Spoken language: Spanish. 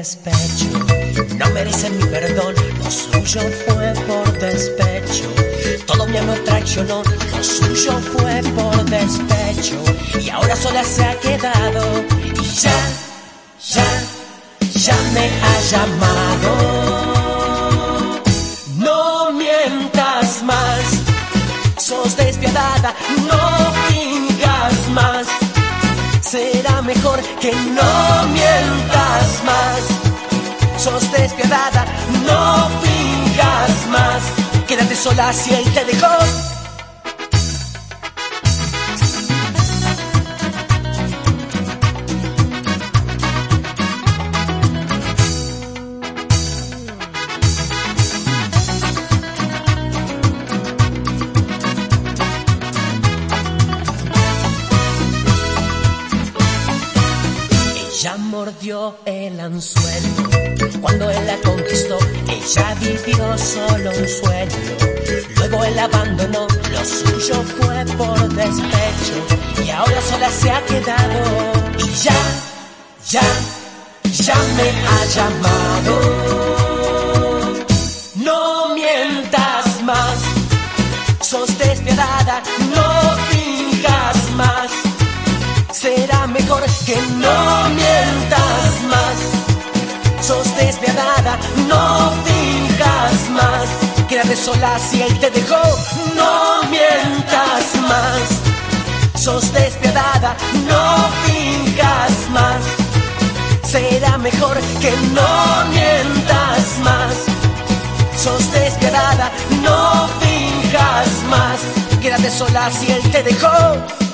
despecho. No merecen mi perdón, lo suyo fue por despecho. Todo mi amor traicionó, lo suyo fue por despecho. Y ahora sola se ha quedado y ya me ha llamado. No mientas más, sos despiadada, no fingas más. Será mejor que no mientas más. Sos despiadada, no fingas más. Quédate sola si él te dejó. Ella mordió el anzuelo cuando él la conquistó. Ella vivió solo un sueño, luego él la abandonó. Lo suyo fue por despecho y ahora sola se ha quedado. Y ya me ha llamado. No mientas más, sos despiadada, no finjas más. Será mejor que no mientas más. Sos despiadada, no finjas más. Quédate sola si él te dejó. No mientas más. Sos despiadada, no finjas más. Será mejor que no mientas más. Sos despiadada, no finjas más. Quédate sola si él te dejó.